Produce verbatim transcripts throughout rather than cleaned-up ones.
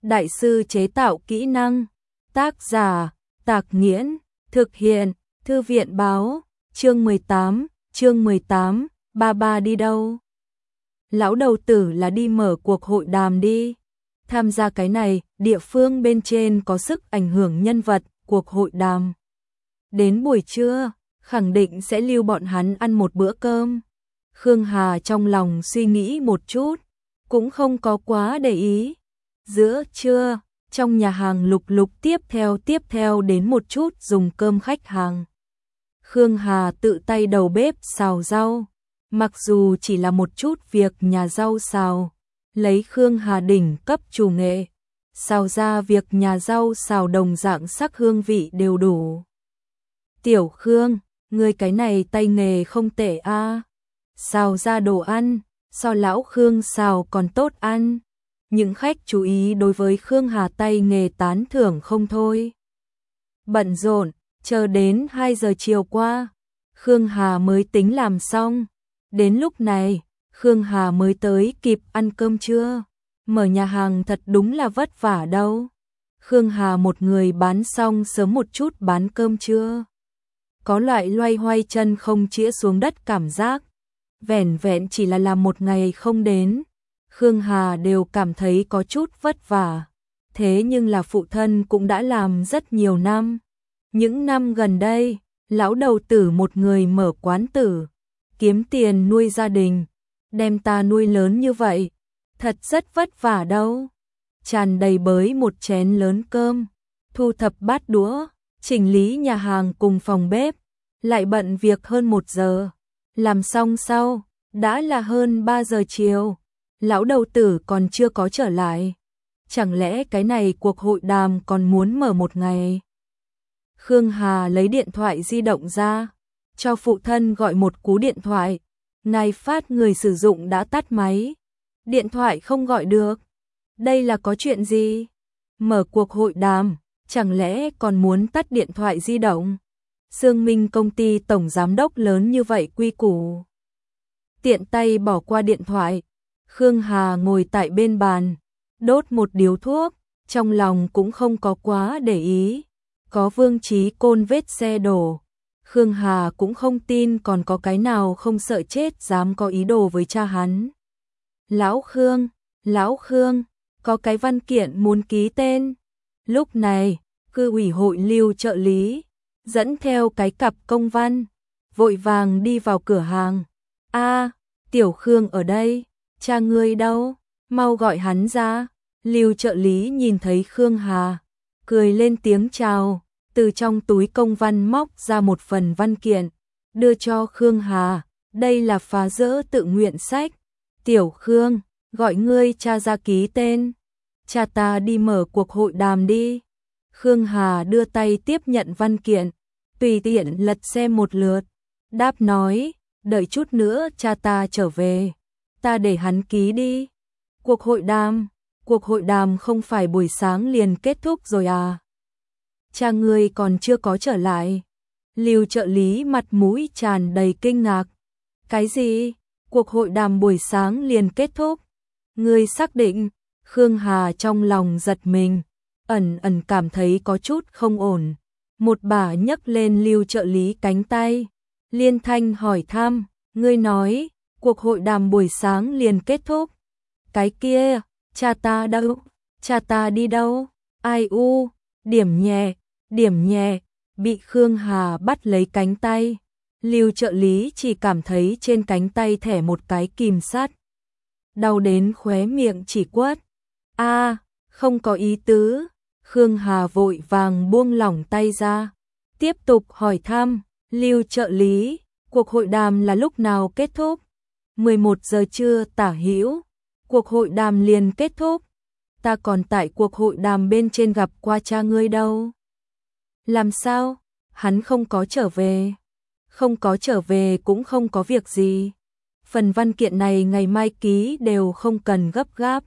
đại sư chế tạo kỹ năng. Tác giả, Tạc Nghiễn, thực hiện, Thư viện báo, chương mười tám, chương mười tám, ba ba đi đâu? Lão đầu tử là đi mở cuộc hội đàm đi. Tham gia cái này, địa phương bên trên có sức ảnh hưởng nhân vật, cuộc hội đàm. Đến buổi trưa, khẳng định sẽ lưu bọn hắn ăn một bữa cơm. Khương Hà trong lòng suy nghĩ một chút, cũng không có quá để ý. Giữa trưa, trong nhà hàng lục lục tiếp theo tiếp theo đến một chút dùng cơm khách hàng. Khương Hà tự tay đầu bếp xào rau, mặc dù chỉ là một chút việc nhà rau xào, lấy Khương Hà đỉnh cấp chủ nghệ, xào ra việc nhà rau xào đồng dạng sắc hương vị đều đủ. Tiểu Khương, ngươi cái này tay nghề không tệ a, xào ra đồ ăn, so lão Khương xào còn tốt ăn. Những khách chú ý đối với Khương Hà tay nghề tán thưởng không thôi. Bận rộn, chờ đến hai giờ chiều qua, Khương Hà mới tính làm xong. Đến lúc này, Khương Hà mới tới kịp ăn cơm trưa. Mở nhà hàng thật đúng là vất vả đâu. Khương Hà một người bán xong sớm một chút bán cơm trưa. Có loại loay hoay chân không chĩa xuống đất cảm giác. Vẻn vẹn chỉ là làm một ngày không đến, Khương Hà đều cảm thấy có chút vất vả. Thế nhưng là phụ thân cũng đã làm rất nhiều năm. Những năm gần đây, lão đầu tử một người mở quán tử, kiếm tiền nuôi gia đình, đem ta nuôi lớn như vậy, thật rất vất vả đâu. Tràn đầy bới một chén lớn cơm, thu thập bát đũa, chỉnh lý nhà hàng cùng phòng bếp, lại bận việc hơn một giờ. Làm xong sau, đã là hơn ba giờ chiều, lão đầu tử còn chưa có trở lại. Chẳng lẽ cái này cuộc hội đàm còn muốn mở một ngày? Khương Hà lấy điện thoại di động ra, cho phụ thân gọi một cú điện thoại. Ngài phát người sử dụng đã tắt máy, điện thoại không gọi được. Đây là có chuyện gì? Mở cuộc hội đàm, chẳng lẽ còn muốn tắt điện thoại di động? Sương Minh công ty tổng giám đốc lớn như vậy quy củ. Tiện tay bỏ qua điện thoại, Khương Hà ngồi tại bên bàn, đốt một điếu thuốc, trong lòng cũng không có quá để ý. Có Vương Chí Côn vết xe đổ, Khương Hà cũng không tin còn có cái nào không sợ chết dám có ý đồ với cha hắn. Lão Khương, Lão Khương, có cái văn kiện muốn ký tên. Lúc này, cư ủy hội Lưu trợ lý dẫn theo cái cặp công văn, vội vàng đi vào cửa hàng. A, Tiểu Khương ở đây, cha ngươi đâu? Mau gọi hắn ra. Lưu trợ lý nhìn thấy Khương Hà, cười lên tiếng chào, từ trong túi công văn móc ra một phần văn kiện, đưa cho Khương Hà. Đây là phá dỡ tự nguyện sách. Tiểu Khương, gọi ngươi cha ra ký tên. Cha ta đi mở cuộc hội đàm đi. Khương Hà đưa tay tiếp nhận văn kiện, tùy tiện lật xem một lượt, đáp nói, đợi chút nữa cha ta trở về, ta để hắn ký đi. Cuộc hội đàm, cuộc hội đàm không phải buổi sáng liền kết thúc rồi à? Cha ngươi còn chưa có trở lại. Lưu trợ lý mặt mũi tràn đầy kinh ngạc. Cái gì? Cuộc hội đàm buổi sáng liền kết thúc? Ngươi xác định? Khương Hà trong lòng giật mình, ẩn ẩn cảm thấy có chút không ổn. Một bà nhấc lên Lưu trợ lý cánh tay, liên thanh hỏi thăm, ngươi nói, cuộc hội đàm buổi sáng liền kết thúc. Cái kia, cha ta đâu? Cha ta đi đâu? Ai u, điểm nhẹ, điểm nhẹ, bị Khương Hà bắt lấy cánh tay. Lưu trợ lý chỉ cảm thấy trên cánh tay thẻ một cái kìm sắt, đau đến khóe miệng chỉ quất. A, không có ý tứ. Khương Hà vội vàng buông lỏng tay ra, tiếp tục hỏi thăm, Lưu trợ lý, cuộc hội đàm là lúc nào kết thúc? mười một giờ trưa tả hữu, cuộc hội đàm liền kết thúc. Ta còn tại cuộc hội đàm bên trên gặp qua cha ngươi đâu. Làm sao? Hắn không có trở về. Không có trở về cũng không có việc gì. Phần văn kiện này ngày mai ký đều không cần gấp gáp.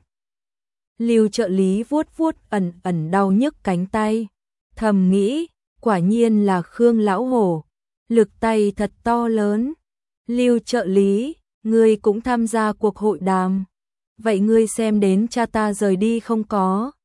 Lưu trợ lý vuốt vuốt ẩn ẩn đau nhức cánh tay, thầm nghĩ, quả nhiên là Khương lão hổ, lực tay thật to lớn. Lưu trợ lý, ngươi cũng tham gia cuộc hội đàm. Vậy ngươi xem đến cha ta rời đi không có?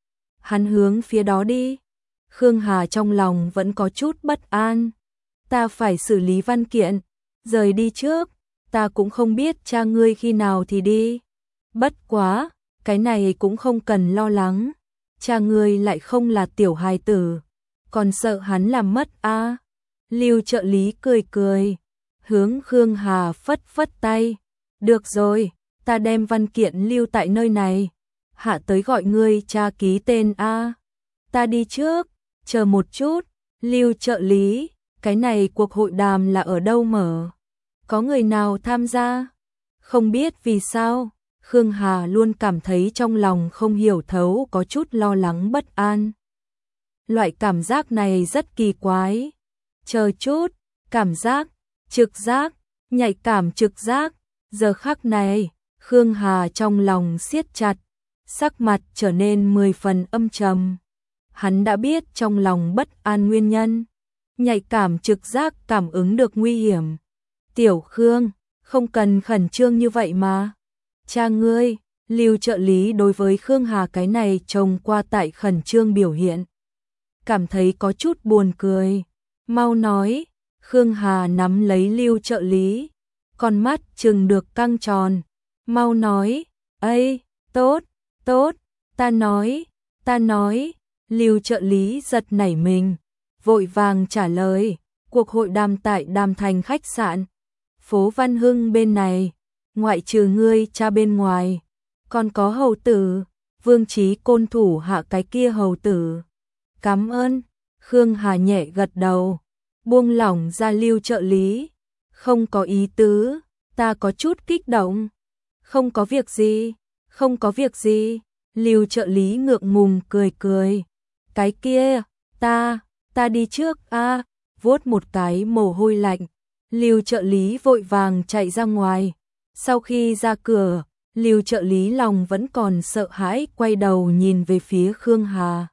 Hắn hướng phía đó đi. Khương Hà trong lòng vẫn có chút bất an. Ta phải xử lý văn kiện, rời đi trước, ta cũng không biết cha ngươi khi nào thì đi. Bất quá, cái này cũng không cần lo lắng. Cha ngươi lại không là tiểu hài tử, còn sợ hắn làm mất a. À. Lưu trợ lý cười cười, hướng Khương Hà phất phất tay. Được rồi, ta đem văn kiện lưu tại nơi này. Hạ tới gọi ngươi cha ký tên a. À. Ta đi trước, chờ một chút. Lưu trợ lý, cái này cuộc hội đàm là ở đâu mở? Có người nào tham gia? Không biết vì sao, Khương Hà luôn cảm thấy trong lòng không hiểu thấu có chút lo lắng bất an. Loại cảm giác này rất kỳ quái. Chờ chút, cảm giác, trực giác, nhạy cảm trực giác. Giờ khắc này, Khương Hà trong lòng siết chặt, sắc mặt trở nên mười phần âm trầm. Hắn đã biết trong lòng bất an nguyên nhân. Nhạy cảm trực giác cảm ứng được nguy hiểm. Tiểu Khương, không cần khẩn trương như vậy mà. Cha ngươi, Lưu trợ lý đối với Khương Hà cái này trông qua tại khẩn trương biểu hiện. Cảm thấy có chút buồn cười. Mau nói, Khương Hà nắm lấy Lưu trợ lý. Con mắt trừng được căng tròn. Mau nói, ây, tốt, tốt, ta nói, ta nói. Lưu trợ lý giật nảy mình, vội vàng trả lời, cuộc hội đàm tại Đàm Thành khách sạn, phố Văn Hưng bên này, ngoại trừ ngươi cha bên ngoài, còn có hầu tử, Vương Chí Côn thủ hạ cái kia hầu tử. Cảm ơn, Khương Hà nhẹ gật đầu, buông lỏng ra Lưu trợ lý, không có ý tứ, ta có chút kích động. Không có việc gì, không có việc gì, Lưu trợ lý ngượng ngùng cười cười. Cái kia, ta, ta đi trước a. À, vuốt một cái mồ hôi lạnh, Lưu trợ lý vội vàng chạy ra ngoài. Sau khi ra cửa, Lưu trợ lý lòng vẫn còn sợ hãi quay đầu nhìn về phía Khương Hà.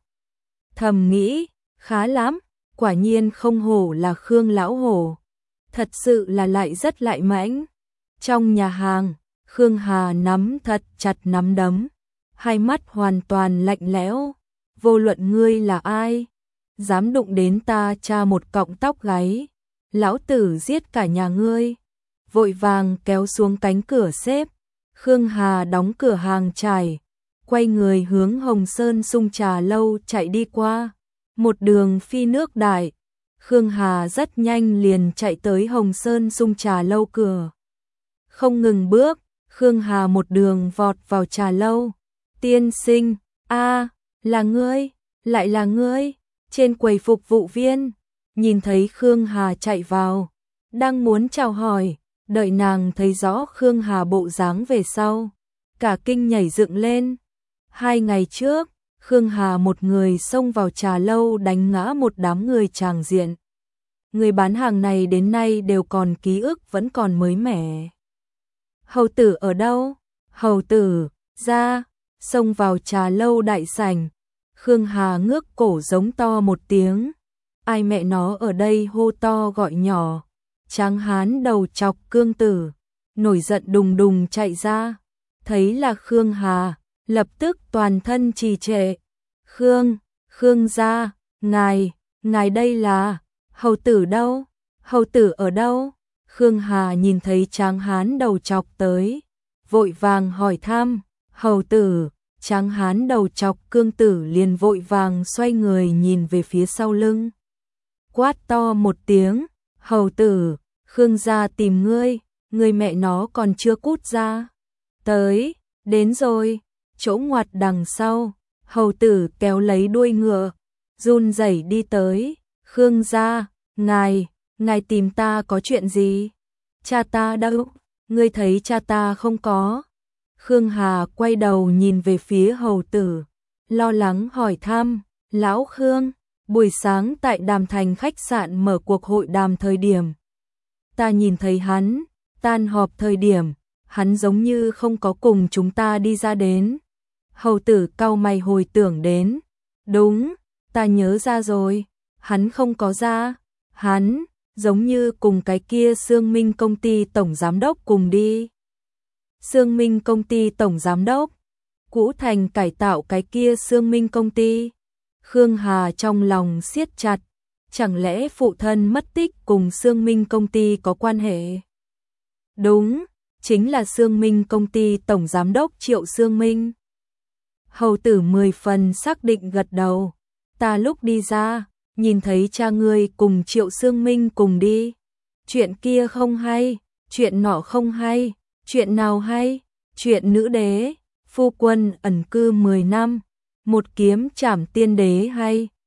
Thầm nghĩ, khá lắm, quả nhiên không hổ là Khương lão hổ. Thật sự là lại rất lại mãnh. Trong nhà hàng, Khương Hà nắm thật chặt nắm đấm, hai mắt hoàn toàn lạnh lẽo. Vô luận ngươi là ai, dám đụng đến ta cha một cọng tóc gáy, lão tử giết cả nhà ngươi. Vội vàng kéo xuống cánh cửa xếp, Khương Hà đóng cửa hàng trải, quay người hướng Hồng Sơn Sung Trà Lâu chạy đi qua. Một đường phi nước đại, Khương Hà rất nhanh liền chạy tới Hồng Sơn Sung Trà Lâu cửa. Không ngừng bước, Khương Hà một đường vọt vào trà lâu. Tiên sinh, a, là ngươi, lại là ngươi. Trên quầy phục vụ viên, nhìn thấy Khương Hà chạy vào, đang muốn chào hỏi, đợi nàng thấy rõ Khương Hà bộ dáng về sau, cả kinh nhảy dựng lên. Hai ngày trước, Khương Hà một người xông vào trà lâu đánh ngã một đám người tràng diện. Người bán hàng này đến nay đều còn ký ức vẫn còn mới mẻ. Hầu tử ở đâu? Hầu tử, ra, xông vào trà lâu đại sảnh. Khương Hà ngước cổ giống to một tiếng. Ai mẹ nó ở đây hô to gọi nhỏ. Tráng hán đầu chọc Cương Tử, nổi giận đùng đùng chạy ra. Thấy là Khương Hà, lập tức toàn thân trì trệ. Khương, Khương gia, ngài, ngài đây là, hầu tử đâu? Hầu tử ở đâu? Khương Hà nhìn thấy tráng hán đầu chọc tới, vội vàng hỏi thăm, hầu tử. Tráng hán đầu chọc Cương Tử liền vội vàng xoay người nhìn về phía sau lưng. Quát to một tiếng, hầu tử, Khương gia tìm ngươi, ngươi mẹ nó còn chưa cút ra. Tới, đến rồi, chỗ ngoặt đằng sau, hầu tử kéo lấy đuôi ngựa, run rẩy đi tới. Khương gia, ngài, ngài tìm ta có chuyện gì? Cha ta đâu? Ngươi thấy cha ta không có? Khương Hà quay đầu nhìn về phía hầu tử, lo lắng hỏi thăm, lão Khương, buổi sáng tại Đàm Thành khách sạn mở cuộc hội đàm thời điểm. Ta nhìn thấy hắn, tan họp thời điểm, hắn giống như không có cùng chúng ta đi ra đến. Hầu tử cau mày hồi tưởng đến, đúng, ta nhớ ra rồi, hắn không có ra, hắn, giống như cùng cái kia Sương Minh công ty tổng giám đốc cùng đi. Sương Minh công ty tổng giám đốc, Cũ Thành cải tạo cái kia Sương Minh công ty. Khương Hà trong lòng siết chặt, chẳng lẽ phụ thân mất tích cùng Sương Minh công ty có quan hệ? Đúng, chính là Sương Minh công ty tổng giám đốc Triệu Sương Minh. Hầu tử mười phần xác định gật đầu, ta lúc đi ra, nhìn thấy cha ngươi cùng Triệu Sương Minh cùng đi. Chuyện kia không hay, chuyện nọ không hay, chuyện nào hay? Chuyện nữ đế, phu quân ẩn cư mười năm, một kiếm trảm tiên đế hay.